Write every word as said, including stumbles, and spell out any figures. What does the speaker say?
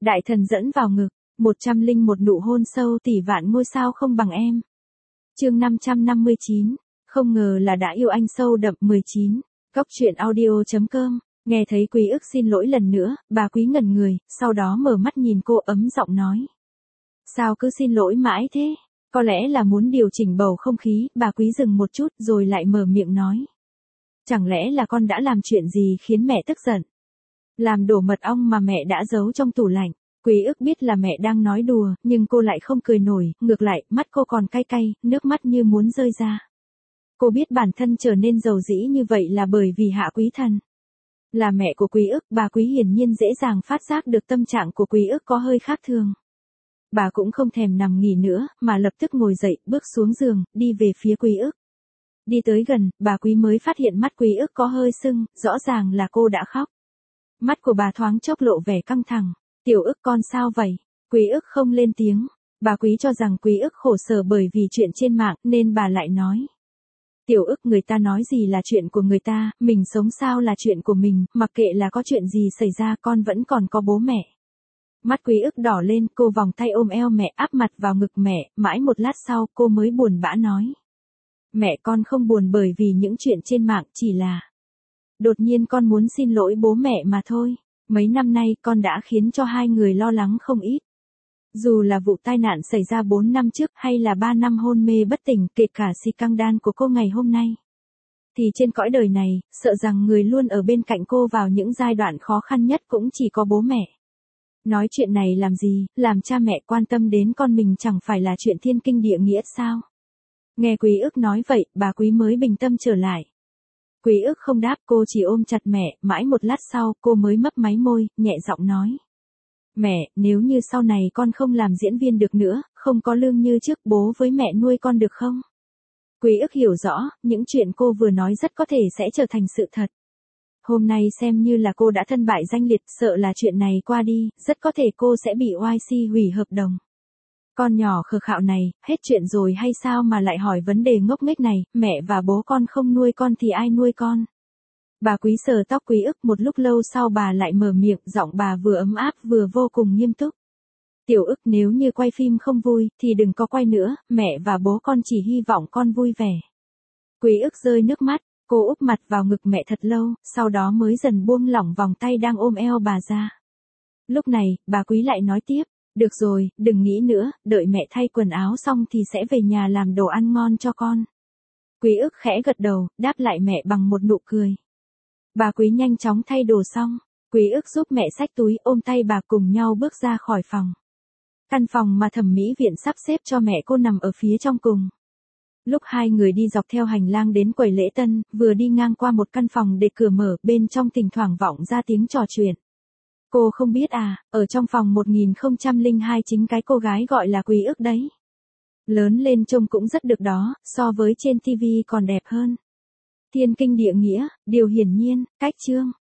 Đại thần dẫn vào ngực, một trăm linh một nụ hôn sâu tỷ vạn ngôi sao không bằng em. Chương năm trăm năm mươi chín, không ngờ là đã yêu anh sâu đậm. Mười chín, Góc truyện audio chấm com. Nghe thấy Quý Ức xin lỗi lần nữa, bà Quý ngẩn người, sau đó mở mắt nhìn cô ấm giọng nói. Sao cứ xin lỗi mãi thế? Có lẽ là muốn điều chỉnh bầu không khí, bà Quý dừng một chút rồi lại mở miệng nói. Chẳng lẽ là con đã làm chuyện gì khiến mẹ tức giận? Làm đổ mật ong mà mẹ đã giấu trong tủ lạnh. Quý Ức biết là mẹ đang nói đùa, nhưng cô lại không cười nổi, ngược lại, mắt cô còn cay cay, nước mắt như muốn rơi ra. Cô biết bản thân trở nên giàu dĩ như vậy là bởi vì Hạ Quý Thần. Là mẹ của Quý Ức, bà Quý hiển nhiên dễ dàng phát giác được tâm trạng của Quý Ức có hơi khác thường. Bà cũng không thèm nằm nghỉ nữa, mà lập tức ngồi dậy, bước xuống giường, đi về phía Quý Ức. Đi tới gần, bà Quý mới phát hiện mắt Quý Ức có hơi sưng, rõ ràng là cô đã khóc. Mắt của bà thoáng chốc lộ vẻ căng thẳng. Tiểu Ức con sao vậy? Quý Ức không lên tiếng. Bà Quý cho rằng Quý Ức khổ sở bởi vì chuyện trên mạng nên bà lại nói. Tiểu Ức, người ta nói gì là chuyện của người ta, mình sống sao là chuyện của mình, mặc kệ là có chuyện gì xảy ra con vẫn còn có bố mẹ. Mắt Quý Ức đỏ lên, cô vòng tay ôm eo mẹ áp mặt vào ngực mẹ, mãi một lát sau cô mới buồn bã nói. Mẹ con không buồn bởi vì những chuyện trên mạng, chỉ là đột nhiên con muốn xin lỗi bố mẹ mà thôi. Mấy năm nay con đã khiến cho hai người lo lắng không ít. Dù là vụ tai nạn xảy ra bốn năm trước hay là ba năm hôn mê bất tỉnh, kể cả scandal của cô ngày hôm nay. Thì trên cõi đời này, sợ rằng người luôn ở bên cạnh cô vào những giai đoạn khó khăn nhất cũng chỉ có bố mẹ. Nói chuyện này làm gì, làm cha mẹ quan tâm đến con mình chẳng phải là chuyện thiên kinh địa nghĩa sao? Nghe Quý Ức nói vậy, bà Quý mới bình tâm trở lại. Quý Ức không đáp, cô chỉ ôm chặt mẹ, mãi một lát sau cô mới mấp máy môi, nhẹ giọng nói. Mẹ, nếu như sau này con không làm diễn viên được nữa, không có lương như trước, bố với mẹ nuôi con được không? Quý Ức hiểu rõ, những chuyện cô vừa nói rất có thể sẽ trở thành sự thật. Hôm nay xem như là cô đã thân bại danh liệt, sợ là chuyện này qua đi, rất có thể cô sẽ bị Y C hủy hợp đồng. Con nhỏ khờ khạo này, hết chuyện rồi hay sao mà lại hỏi vấn đề ngốc nghếch này, mẹ và bố con không nuôi con thì ai nuôi con? Bà Quý sờ tóc Quý Ức, một lúc lâu sau bà lại mở miệng, giọng bà vừa ấm áp vừa vô cùng nghiêm túc. Tiểu Ức, nếu như quay phim không vui, thì đừng có quay nữa, mẹ và bố con chỉ hy vọng con vui vẻ. Quý Ức rơi nước mắt, cô úp mặt vào ngực mẹ thật lâu, sau đó mới dần buông lỏng vòng tay đang ôm eo bà ra. Lúc này, bà Quý lại nói tiếp. Được rồi, đừng nghĩ nữa, đợi mẹ thay quần áo xong thì sẽ về nhà làm đồ ăn ngon cho con. Quý Ức khẽ gật đầu, đáp lại mẹ bằng một nụ cười. Bà Quý nhanh chóng thay đồ xong, Quý Ức giúp mẹ xách túi, ôm tay bà cùng nhau bước ra khỏi phòng. Căn phòng mà thẩm mỹ viện sắp xếp cho mẹ cô nằm ở phía trong cùng. Lúc hai người đi dọc theo hành lang đến quầy lễ tân, vừa đi ngang qua một căn phòng để cửa mở, bên trong thỉnh thoảng vọng ra tiếng trò chuyện. Cô không biết à, ở trong phòng một nghìn không trăm lẻ hai chính cái cô gái gọi là Quý Ức đấy. Lớn lên trông cũng rất được đó, so với trên ti vi còn đẹp hơn. Thiên kinh địa nghĩa, điều hiển nhiên, cách chương.